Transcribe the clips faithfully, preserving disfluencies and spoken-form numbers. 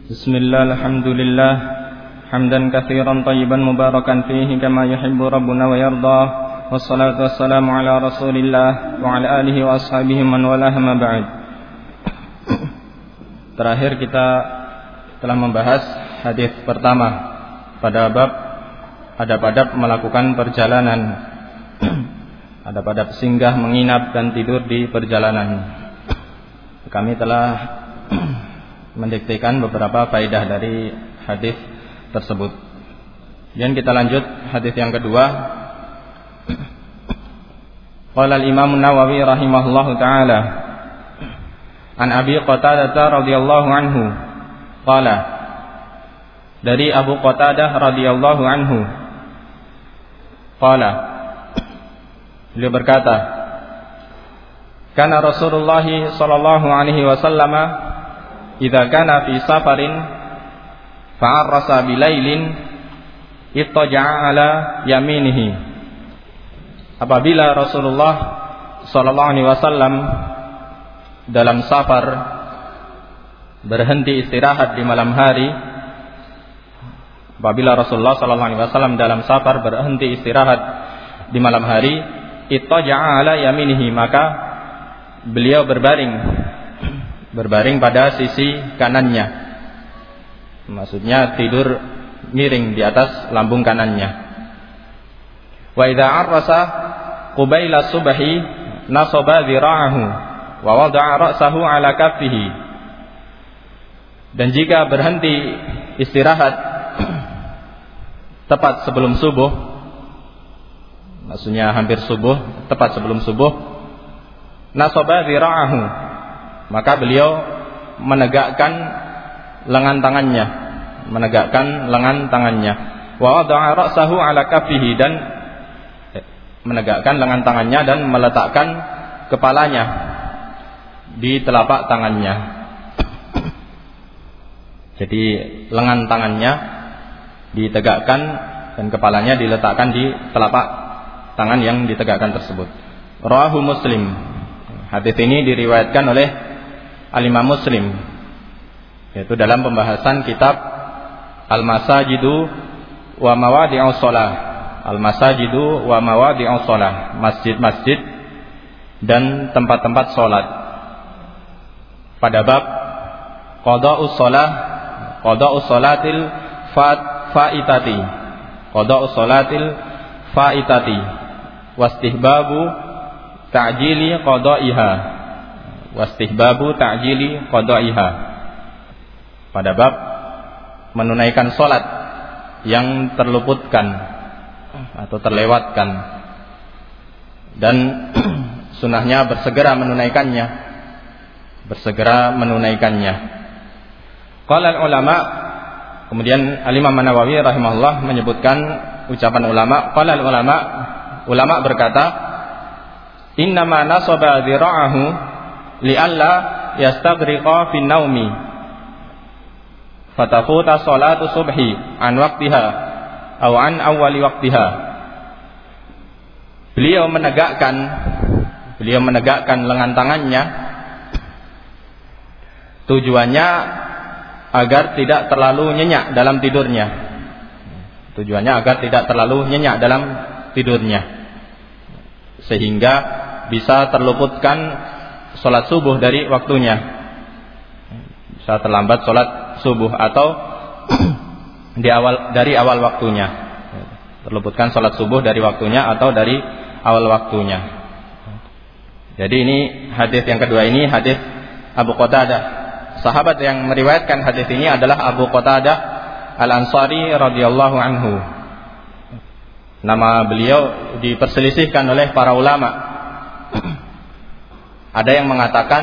Bismillah, alhamdulillah, hamdan katsiran tayyiban mubarakan fihi kama yuhibbu rabbuna wa yarda. Wassalatu wassalamu ala Rasulillah wa ala alihi wa ashabihi man walaha ma ba'd. Terakhir kita telah membahas hadis pertama pada bab adab-adab melakukan perjalanan. Adab-adab singgah, menginap dan tidur di perjalanan. Kami telah mendiktekan beberapa faedah dari hadis tersebut. Dan kita lanjut hadis yang kedua. Qala al-Imam an-Nawawi rahimahullahu taala an Abi Qatadah radhiyallahu anhu qala, dari Abu Qatadah radhiyallahu anhu qala, beliau berkata, kana Rasulullah sallallahu alaihi wasallam idza kana fi safarin fa'arrasa bilailin ittaja'a ala yaminihi. Apabila Rasulullah sallallahu alaihi wasallam dalam safar berhenti istirahat di malam hari, apabila Rasulullah sallallahu alaihi wasallam dalam safar berhenti istirahat di malam hari, ittaja'a ala yaminihi, maka beliau berbaring berbaring pada sisi kanannya. Maksudnya tidur miring di atas lambung kanannya. Wa idza arrasa qubaila subhi nasaba dhira'ahu wa wada'a ra'sahu 'ala kaffihi. Dan jika berhenti istirahat tepat sebelum subuh, maksudnya hampir subuh, tepat sebelum subuh, nasaba dhira'ahu, maka beliau menegakkan lengan tangannya, menegakkan lengan tangannya. Wa wada'a ra'sahu 'ala kaffihi, dan menegakkan lengan tangannya dan meletakkan kepalanya di telapak tangannya. Jadi lengan tangannya ditegakkan dan kepalanya diletakkan di telapak tangan yang ditegakkan tersebut. Rawahu Muslim. Hadis ini diriwayatkan oleh Al-Imam Muslim, yaitu dalam pembahasan kitab Al-Masajidu wa Mawadi'us Shalah. Al-Masajidu wa Mawadi'us Shalah, masjid-masjid dan tempat-tempat salat. Pada bab qada'us shalah, qada'us shalatil fa'itati, qada'us shalatil fa'itati, wastihbabu ta'jili qada'iha, wastihbabu ta'jili qada'iha. Pada bab menunaikan salat yang terluputkan atau terlewatkan, dan sunahnya bersegera menunaikannya, bersegera menunaikannya. Qala ulama, kemudian Al-Imam An-Nawawi rahimahullah menyebutkan ucapan ulama. Qala ulama, ulama berkata, innama nasaba dhira'ahu li'alla yastaghriqa fin naumi fatafuta salatu subhi an waqtiha aw an awwali waqtiha. Beliau menegakkan beliau menegakkan lengan tangannya tujuannya agar tidak terlalu nyenyak dalam tidurnya. Tujuannya agar tidak terlalu nyenyak dalam tidurnya, sehingga bisa terluputkan salat subuh dari waktunya, bisa terlambat salat subuh atau di awal dari awal waktunya, terluputkan salat subuh dari waktunya atau dari awal waktunya. Jadi ini hadis yang kedua, ini hadis Abu Qatadah. Sahabat yang meriwayatkan hadis ini adalah Abu Qatadah Al-Ansari radhiyallahu anhu. Nama beliau diperselisihkan oleh para ulama. Ada yang mengatakan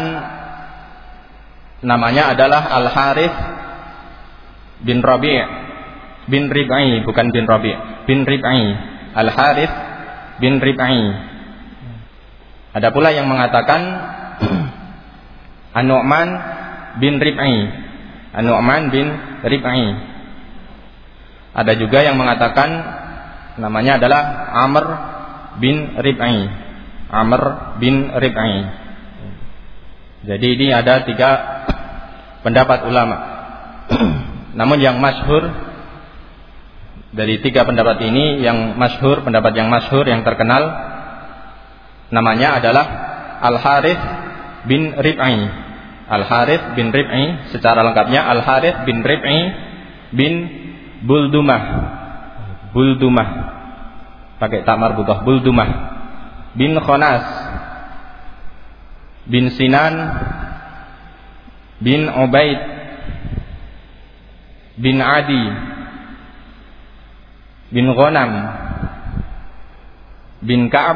namanya adalah Al-Harith bin Rabi' bin Rib'i, bukan bin Rabi', bin Rib'i, Al-Harith bin Rib'i. Ada pula yang mengatakan An-Nu'man bin Rib'i, An-Nu'man bin Rib'i. Ada juga yang mengatakan namanya adalah Amr bin Rib'i, Amr bin Rib'i. Jadi ini ada tiga pendapat ulama. Namun yang masyhur dari tiga pendapat ini, yang masyhur, pendapat yang masyhur yang terkenal namanya adalah Al-Harits bin Rib'i. Al-Harits bin Rib'i, secara lengkapnya Al-Harits bin Rib'i bin Buldumah. Buldumah. Pakai ta marbutah, Buldumah. Bin Khonas bin Sinan bin Ubaid bin Adi bin Ghanam bin Ka'ab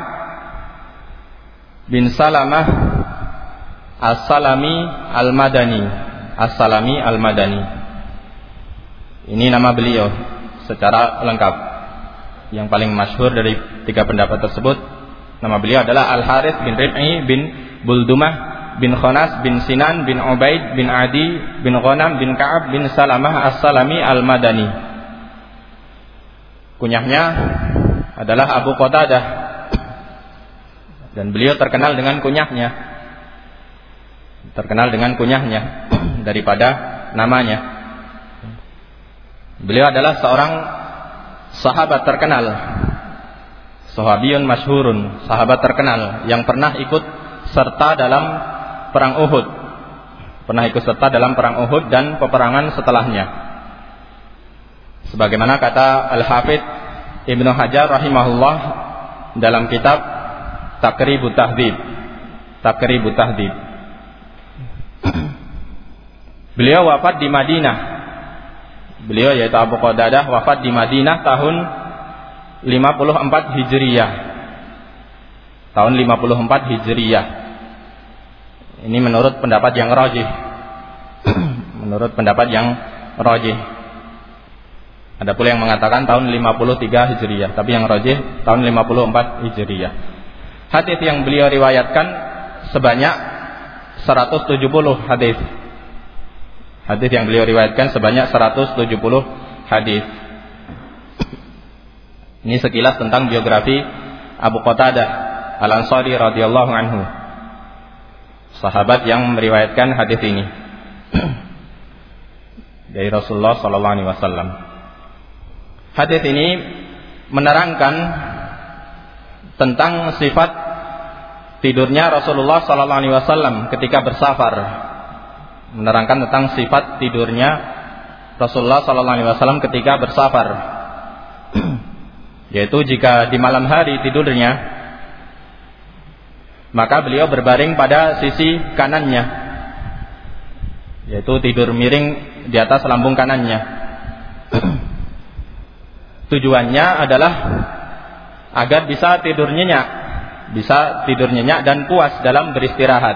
bin Salamah As-Salami Al-Madani. As-Salami Al-Madani. Ini nama beliau secara lengkap. Yang paling masyhur dari tiga pendapat tersebut, nama beliau adalah Al-Harits bin Rib'i bin Buldumah bin Khonas bin Sinan bin Ubaid bin Adi bin Ghanam bin Ka'ab bin Salamah As-Salami Al-Madani. Kunyahnya adalah Abu Qatadah, dan beliau terkenal dengan kunyahnya, terkenal dengan kunyahnya daripada namanya. Beliau adalah seorang sahabat terkenal, sahabiyun masyhurun, sahabat terkenal yang pernah ikut serta dalam perang Uhud, pernah ikut serta dalam perang Uhud dan peperangan setelahnya. Sebagaimana kata Al-Hafidz Ibnu Hajar rahimahullah dalam kitab Taqribut Tahdhib, Taqribut Tahdhib. Beliau wafat di Madinah. Beliau yaitu Abu Qatadah wafat di Madinah tahun lima puluh empat Hijriyah. Tahun lima puluh empat Hijriyah. Ini menurut pendapat yang rajih. Menurut pendapat yang rajih. Ada pula yang mengatakan tahun lima puluh tiga Hijriyah, tapi yang rajih tahun lima puluh empat Hijriyah. Hadis yang beliau riwayatkan sebanyak seratus tujuh puluh hadis. Hadis yang beliau riwayatkan sebanyak seratus tujuh puluh hadis. Ini sekilas tentang biografi Abu Qatadah Al-Ansari radhiyallahu anhu, sahabat yang meriwayatkan hadis ini dari Rasulullah sallallahu alaihi wasallam. Hadis ini menerangkan tentang sifat tidurnya Rasulullah sallallahu alaihi wasallam ketika bersafar. Menerangkan tentang sifat tidurnya Rasulullah sallallahu alaihi wasallam ketika bersafar. Yaitu jika di malam hari tidurnya, maka beliau berbaring pada sisi kanannya, yaitu tidur miring di atas lambung kanannya. Tujuannya adalah agar bisa tidur nyenyak, bisa tidur nyenyak dan puas dalam beristirahat.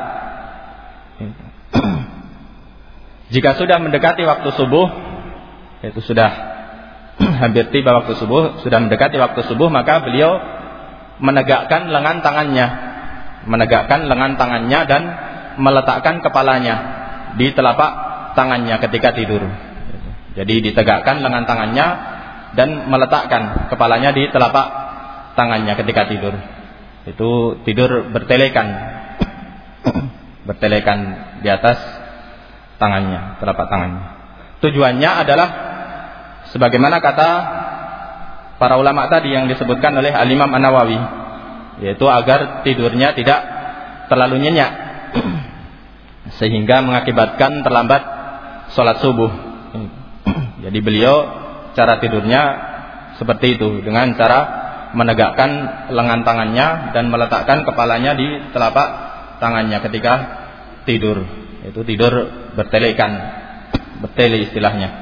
Jika sudah mendekati waktu subuh, yaitu sudah hampir tiba waktu subuh, sudah mendekati waktu subuh, maka beliau menegakkan lengan tangannya, menegakkan lengan tangannya dan meletakkan kepalanya di telapak tangannya ketika tidur. Jadi ditegakkan lengan tangannya dan meletakkan kepalanya di telapak tangannya ketika tidur. Itu tidur bertelekan, bertelekan di atas tangannya, telapak tangannya. Tujuannya adalah sebagaimana kata para ulama tadi yang disebutkan oleh Al-Imam An-Nawawi, yaitu agar tidurnya tidak terlalu nyenyak sehingga mengakibatkan terlambat sholat subuh. Jadi beliau cara tidurnya seperti itu, dengan cara menegakkan lengan tangannya dan meletakkan kepalanya di telapak tangannya ketika tidur. Itu tidur bertelekan, bertele istilahnya.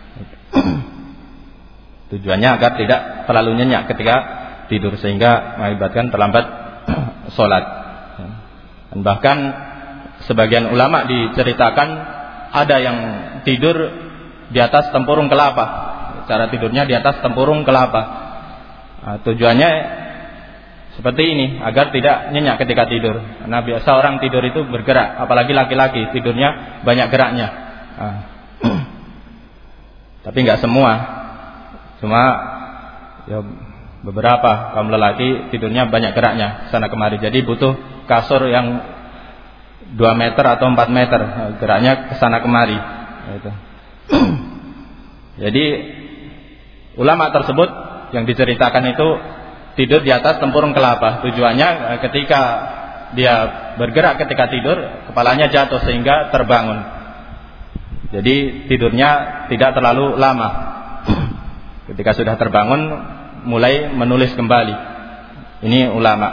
Tujuannya agar tidak terlalu nyenyak ketika tidur sehingga mengakibatkan terlambat sholat. Dan bahkan sebagian ulama diceritakan ada yang tidur di atas tempurung kelapa, cara tidurnya di atas tempurung kelapa. Nah, tujuannya seperti ini, agar tidak nyenyak ketika tidur. Karena biasa orang tidur itu bergerak, apalagi laki-laki tidurnya banyak geraknya. Nah, tapi nggak semua, cuma ya beberapa kaum lelaki tidurnya banyak geraknya sana kemari. Jadi butuh kasur yang dua meter atau empat meter, geraknya kesana kemari. Itu. Jadi ulama tersebut yang diceritakan itu tidur di atas tempurung kelapa. Tujuannya ketika dia bergerak ketika tidur, kepalanya jatuh sehingga terbangun. Jadi tidurnya tidak terlalu lama. Ketika sudah terbangun, mulai menulis kembali. Ini ulama.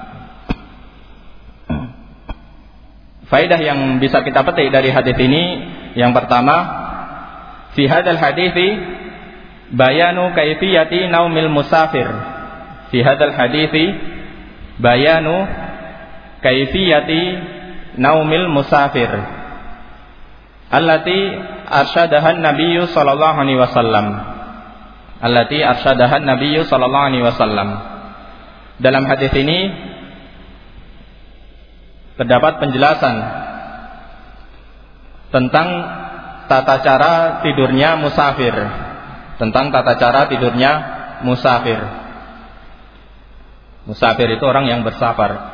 Faedah yang bisa kita petik dari hadis ini, yang pertama, fi hadzal hadithi bayanu kaifiyati naumil musafir. Fi hadzal hadithi bayanu kaifiyati naumil musafir allati arsyadahan nabiyyu sallallahu alaihi wasallam. Allati arsyadahan nabiyyu sallallahu alaihi wasallam. Dalam hadis ini terdapat penjelasan tentang tata cara tidurnya musafir, tentang tata cara tidurnya musafir. Musafir itu orang yang bersafar.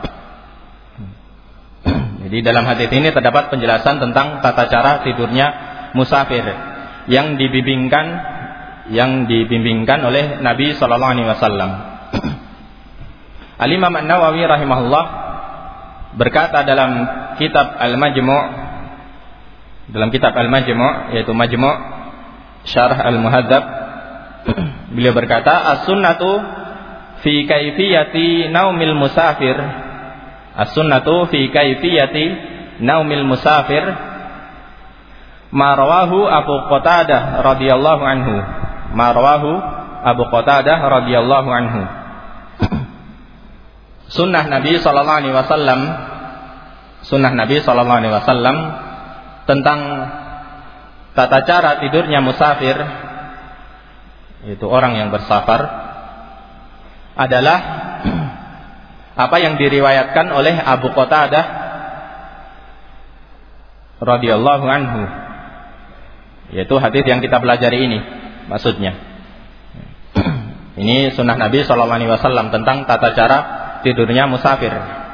Jadi dalam hadis ini terdapat penjelasan tentang tata cara tidurnya musafir yang dibimbingkan yang dibimbingkan oleh Nabi sallallahu alaihi wasallam. Al-Imam An-Nawawi rahimahullah berkata dalam kitab Al-Majmu' dalam kitab Al-Majmu' yaitu Majmu' Syarah Al-Muhadzab, beliau berkata, as-sunnatu fi kaifiyati naumil musafir, as-sunnatu fi kaifiyati naumil musafir ma rawahu Abu Qatadah radhiyallahu anhu, ma rawahu Abu Qatadah radhiyallahu anhu. Sunnah Nabi sallallahu alaihi wasallam, sunnah Nabi sallallahu alaihi wasallam tentang tata cara tidurnya musafir, yaitu orang yang bersafar, adalah apa yang diriwayatkan oleh Abu Qatadah radhiyallahu anhu, yaitu hadis yang kita pelajari ini maksudnya. Ini sunnah Nabi sallallahu alaihi wasallam tentang tata cara tidurnya musafir.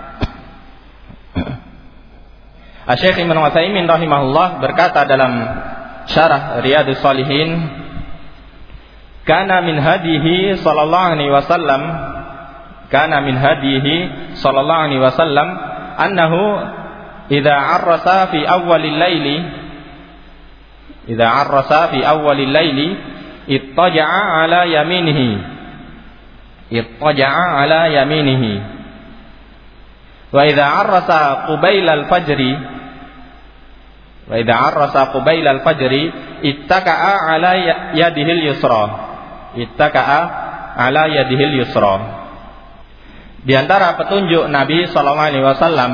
Asy-Syaikh Ibnu Utsaimin rahimahullah berkata dalam Syarah Riyadhus Shalihin, kana min hadihi sallallahu alaihi wasallam, kana min hadihi sallallahu alaihi wasallam annahu idza arrasa fi awwalil laili, idza arrasa fi awwalil laili ittaja'a ala yaminihi, ittaja'a ala yaminihi, wa idza arrasa qubailal fajri, wa idza arrasa qubailal fajri ittaka'a ala yadihil yusra, ittaka'a ala yadihil yusra. Di antara petunjuk Nabi sallallahu alaihi wasallam,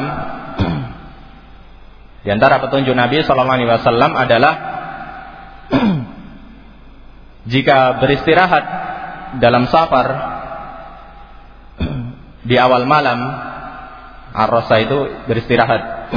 di antara petunjuk Nabi sallallahu alaihi wasallam adalah jika beristirahat dalam safar di awal malam, arrasa itu beristirahat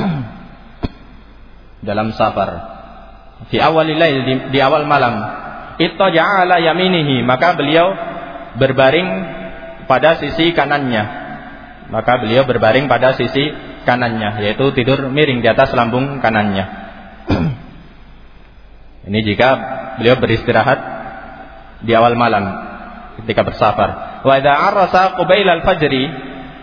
dalam safar, fi awalil lail, di, di awal malam, ittaja'a ala yaminihi, maka beliau berbaring pada sisi kanannya, maka beliau berbaring pada sisi kanannya, yaitu tidur miring di atas lambung kanannya. Ini jika beliau beristirahat di awal malam ketika bersafar. Wa idza arrasa qubailal fajri,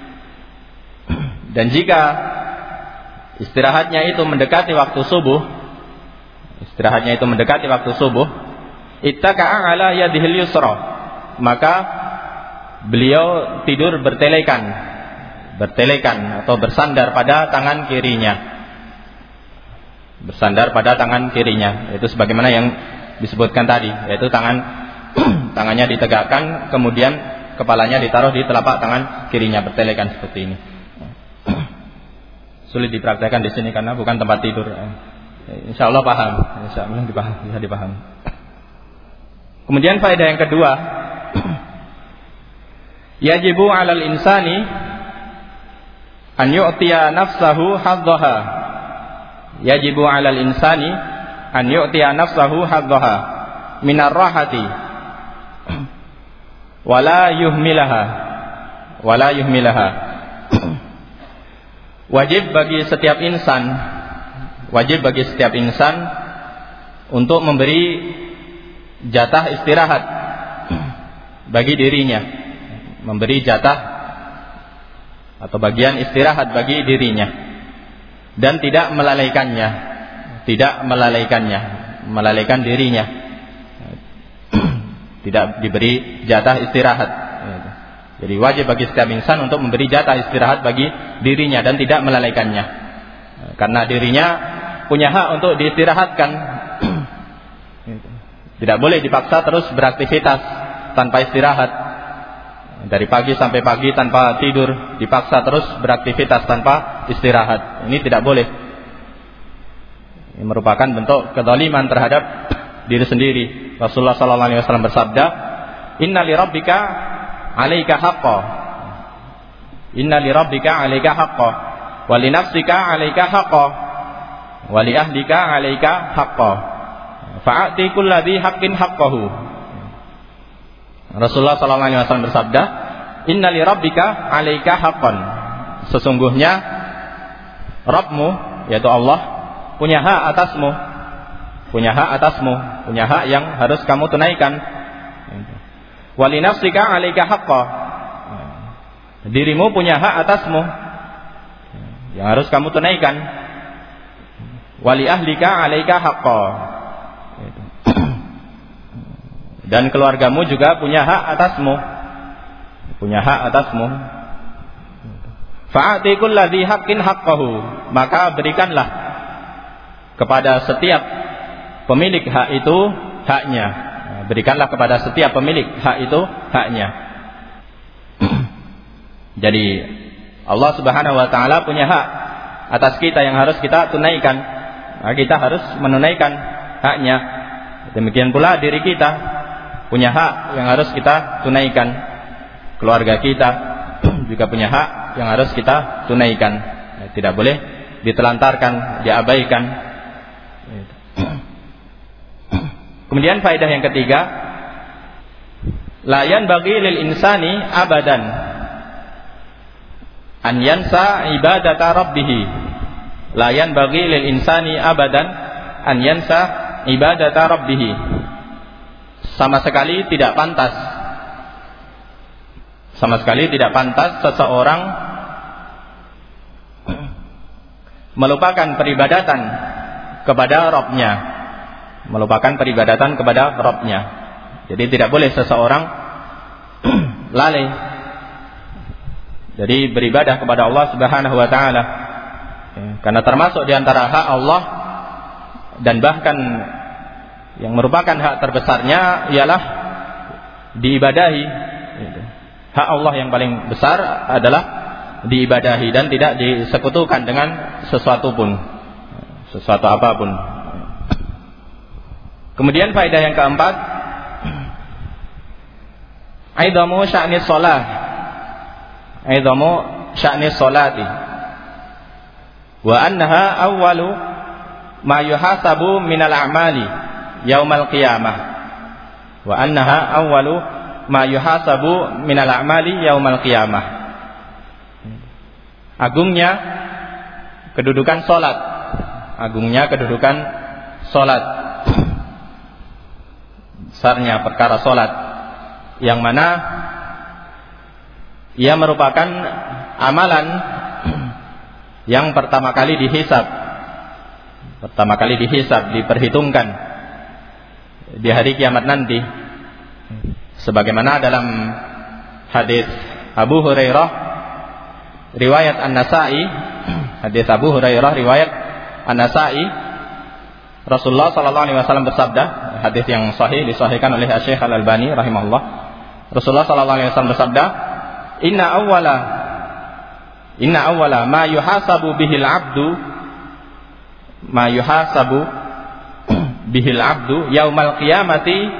dan jika istirahatnya itu mendekati waktu subuh, istirahatnya itu mendekati waktu subuh, ittaka'a ala yadihil yusra, maka beliau tidur bertelekan, bertelekan atau bersandar pada tangan kirinya, bersandar pada tangan kirinya, itu sebagaimana yang disebutkan tadi, yaitu tangan tangannya ditegakkan, kemudian kepalanya ditaruh di telapak tangan kirinya, bertelekan seperti ini. Sulit dipraktekkan di sini karena bukan tempat tidur. Insya Allah paham, insya Allah dipaham, bisa dipahami. Kemudian faedah yang kedua, yajibu 'alal insani an yu'tiya nafsahu haddaha, yajibu 'alal insani an yu'tiya nafsahu haddaha minar rahati wala yuhmilaha, wala yuhmilaha. Wajib bagi setiap insan, wajib bagi setiap insan untuk memberi jatah istirahat bagi dirinya, memberi jatah atau bagian istirahat bagi dirinya, dan tidak melalaikannya, tidak melalaikannya, melalaikan dirinya, tidak diberi jatah istirahat. Jadi wajib bagi setiap insan untuk memberi jatah istirahat bagi dirinya dan tidak melalaikannya, karena dirinya punya hak untuk diistirahatkan. Tidak boleh dipaksa terus beraktivitas tanpa istirahat, dari pagi sampai pagi tanpa tidur, dipaksa terus beraktivitas tanpa istirahat. Ini tidak boleh. Ini merupakan bentuk kezaliman terhadap diri sendiri. Rasulullah sallallahu alaihi wasallam bersabda, "Inna li rabbika 'alaika haqqan." Inna li rabbika 'alaika haqqan wa li nafsika 'alaika haqqan wa li ahlika 'alaika haqqan. Fa'ati kulladzi haqqin haqqahu. Rasulullah sallallahu alaihi wasallam bersabda, "Inna li rabbika 'alaika haqqan." Sesungguhnya Rabbmu, yaitu Allah, punya hak atasmu. Punya hak atasmu, punya hak yang harus kamu tunaikan. Wa li nafsika 'alaika haqqan. Dirimu punya hak atasmu yang harus kamu tunaikan. Wa li ahlika 'alaika haqqan. Dan keluargamu juga punya hak atasmu, punya hak atasmu. Fa'ati kulladzi haqqin haqqahu. Maka berikanlah kepada setiap pemilik hak itu haknya. Berikanlah kepada setiap pemilik hak itu haknya. Jadi Allah Subhanahu wa taala punya hak atas kita yang harus kita tunaikan. Nah, kita harus menunaikan haknya. Demikian pula diri kita punya hak yang harus kita tunaikan. Keluarga kita juga punya hak yang harus kita tunaikan. Tidak boleh ditelantarkan, diabaikan. Kemudian faedah yang ketiga, la yanbaghi lil insani abadan an yansa ibadata rabbih. La yanbaghi lil insani abadan an yansa ibadata rabbih. Sama sekali tidak pantas, sama sekali tidak pantas seseorang melupakan peribadatan kepada Rabb-nya, melupakan peribadatan kepada Rabb-nya. Jadi tidak boleh seseorang lalai jadi beribadah kepada Allah Subhanahu wa taala, karena termasuk di antara hak Allah dan bahkan yang merupakan hak terbesarnya ialah diibadahi. Hak Allah yang paling besar adalah diibadahi dan tidak disekutukan dengan sesuatu pun, sesuatu apapun. Kemudian faedah yang keempat, aidamu sya'ni shalah, aidamu sya'ni sholati, wa annaha awwalu ma yuhasabu minal a'mali yaumal qiyamah, wa annaha awwalu ma yuhasabu minal a'mali yaumal qiyamah. Agungnya kedudukan salat, agungnya kedudukan salat, besarnya perkara salat, yang mana ia merupakan amalan yang pertama kali dihisab, pertama kali dihisab, diperhitungkan di hari kiamat nanti, sebagaimana dalam hadis Abu Hurairah riwayat An-Nasa'i, hadis Abu Hurairah riwayat An-Nasa'i, Rasulullah sallallahu alaihi wasallam bersabda, hadis yang sahih disahihkan oleh Syekh Al-Albani rahimahullah. Rasulullah sallallahu alaihi wasallam bersabda, "Inna awwala inna awwala ma yuhasabu bihil 'abdu ma yuhasabu bihil abdu yaumal qiyamati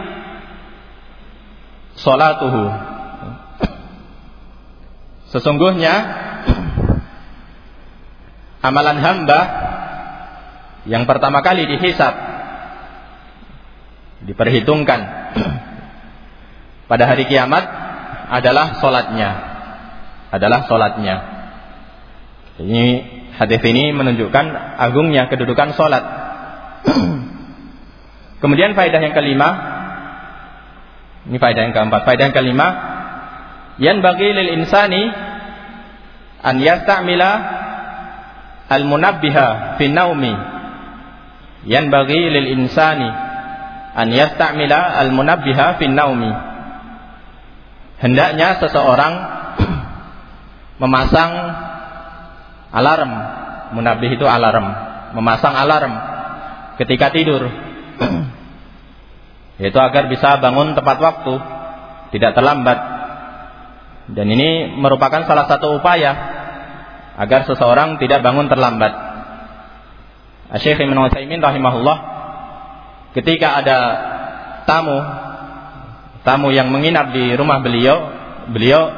salatuhu." Sesungguhnya amalan hamba yang pertama kali dihisab, diperhitungkan pada hari kiamat adalah salatnya, adalah salatnya. Ini hadis ini menunjukkan agungnya kedudukan salat. Kemudian faedah yang kelima, ini faedah yang keempat. Faedah yang kelima, yanbaghi lil insani an yasta'mila al-munabbiha fi naumi. Yanbaghi lil insani an yasta'mila al-munabbiha fi naumi. Hendaknya seseorang memasang alarm. Munabbih itu alarm, memasang alarm ketika tidur. Yaitu agar bisa bangun tepat waktu, tidak terlambat. Dan ini merupakan salah satu upaya agar seseorang tidak bangun terlambat. Syekh Ibnu Utsaimin rahimahullah, ketika ada tamu tamu yang menginap di rumah beliau, beliau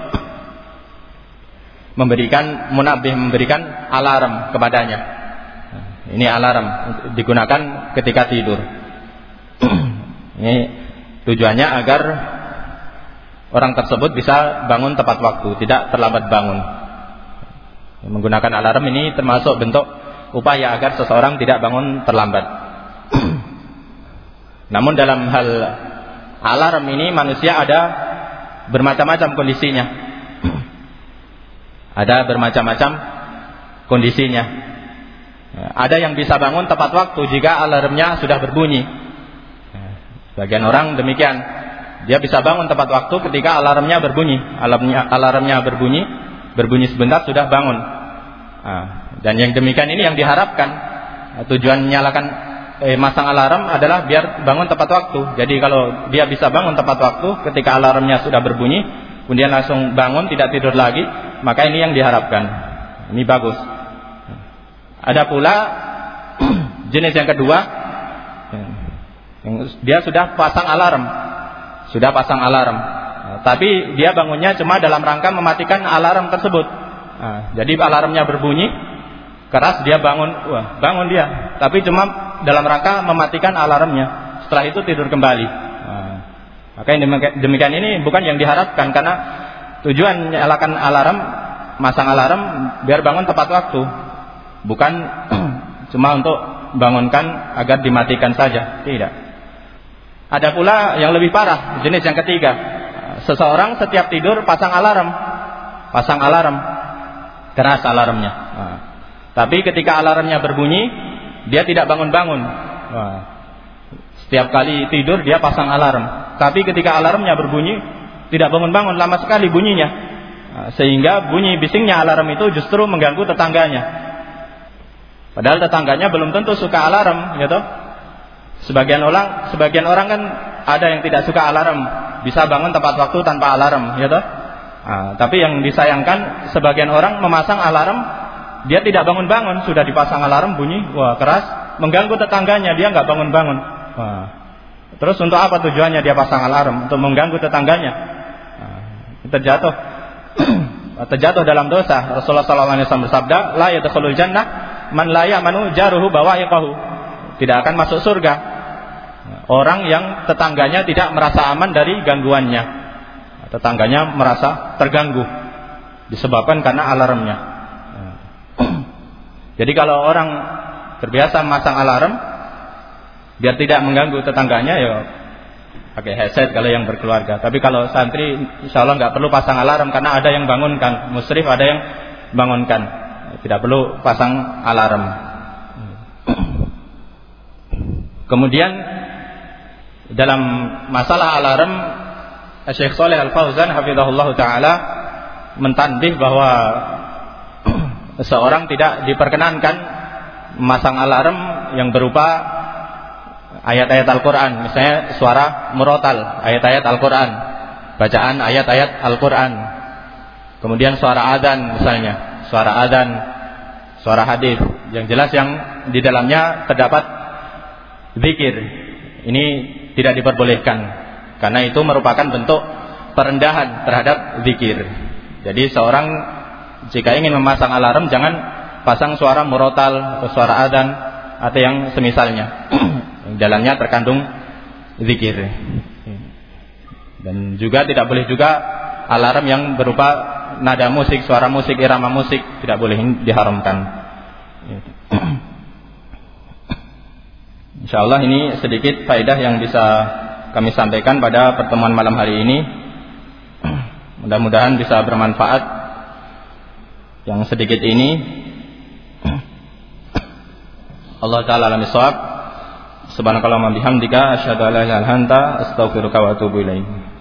memberikan munabbih, memberikan alarm kepadanya. Ini alarm digunakan ketika tidur. Ini tujuannya agar orang tersebut bisa bangun tepat waktu, tidak terlambat bangun. Menggunakan alarm ini termasuk bentuk upaya agar seseorang tidak bangun terlambat. Namun dalam hal alarm ini manusia ada bermacam-macam kondisinya. Ada bermacam-macam kondisinya. Ada yang bisa bangun tepat waktu jika alarmnya sudah berbunyi. Sebagian orang demikian, dia bisa bangun tepat waktu ketika alarmnya berbunyi. Alarmnya, alarmnya berbunyi, berbunyi sebentar sudah bangun. Nah, dan yang demikian ini yang diharapkan. Tujuan menyalakan eh, masang alarm adalah biar bangun tepat waktu. Jadi kalau dia bisa bangun tepat waktu ketika alarmnya sudah berbunyi, kemudian langsung bangun, tidak tidur lagi, maka ini yang diharapkan. Ini bagus. Ada pula jenis yang kedua, dia sudah pasang alarm, sudah pasang alarm, tapi dia bangunnya cuma dalam rangka mematikan alarm tersebut. Nah, jadi alarmnya berbunyi keras, dia bangun, wah bangun dia, tapi cuma dalam rangka mematikan alarmnya. Setelah itu tidur kembali. Nah, maka yang demikian ini bukan yang diharapkan, karena tujuan nyalakan alarm, masang alarm biar bangun tepat waktu, bukan cuma untuk bangunkan agar dimatikan saja. Tidak. Ada pula yang lebih parah, jenis yang ketiga. Seseorang setiap tidur pasang alarm, pasang alarm, keras alarmnya. Nah, tapi ketika alarmnya berbunyi, dia tidak bangun-bangun. Nah, setiap kali tidur dia pasang alarm, tapi ketika alarmnya berbunyi, tidak bangun-bangun, lama sekali bunyinya. Nah, sehingga bunyi bisingnya alarm itu justru mengganggu tetangganya. Padahal tetangganya belum tentu suka alarm, gitu. Sebagian orang, sebagian orang kan ada yang tidak suka alarm, bisa bangun tepat waktu tanpa alarm, ya toh. Nah, tapi yang disayangkan sebagian orang memasang alarm, dia tidak bangun-bangun, sudah dipasang alarm bunyi, wah keras, mengganggu tetangganya, dia nggak bangun-bangun. Nah, terus untuk apa tujuannya dia pasang alarm? Untuk mengganggu tetangganya. Nah, terjatuh, terjatuh dalam dosa. Rasulullah sallallahu alaihi wasallam bersabda, la yadkhulul jannah man la ya'manu jaruhu bawa'iqahu. Tidak akan masuk surga orang yang tetangganya tidak merasa aman dari gangguannya. Tetangganya merasa terganggu disebabkan karena alarmnya. Jadi kalau orang terbiasa memasang alarm biar tidak mengganggu tetangganya, ya pakai headset kalau yang berkeluarga. Tapi kalau santri insya Allah nggak perlu pasang alarm, karena ada yang bangunkan, musyrif ada yang bangunkan, tidak perlu pasang alarm. Kemudian dalam masalah alarm, Syekh Shalih Al-Fauzan hafizahullah taala mentanbih bahwa seorang tidak diperkenankan memasang alarm yang berupa ayat-ayat Al-Qur'an, misalnya suara murotal, ayat-ayat Al-Qur'an, bacaan ayat-ayat Al-Qur'an. Kemudian suara adzan, misalnya suara adzan, suara hadis yang jelas yang di dalamnya terdapat zikir. Ini tidak diperbolehkan, karena itu merupakan bentuk perendahan terhadap zikir. Jadi seorang jika ingin memasang alarm, jangan pasang suara murotal atau suara adzan atau yang semisalnya yang dalamnya terkandung zikir. Dan juga tidak boleh juga alarm yang berupa nada musik, suara musik, irama musik, tidak boleh, diharamkan. Insyaallah ini sedikit faedah yang bisa kami sampaikan pada pertemuan malam hari ini. Mudah-mudahan bisa bermanfaat yang sedikit ini. Allah taala alam bisawab. Subhanakallahumma bihamdika asyhadu an la ilaha illa anta astaghfiruka wa atubu ilaik.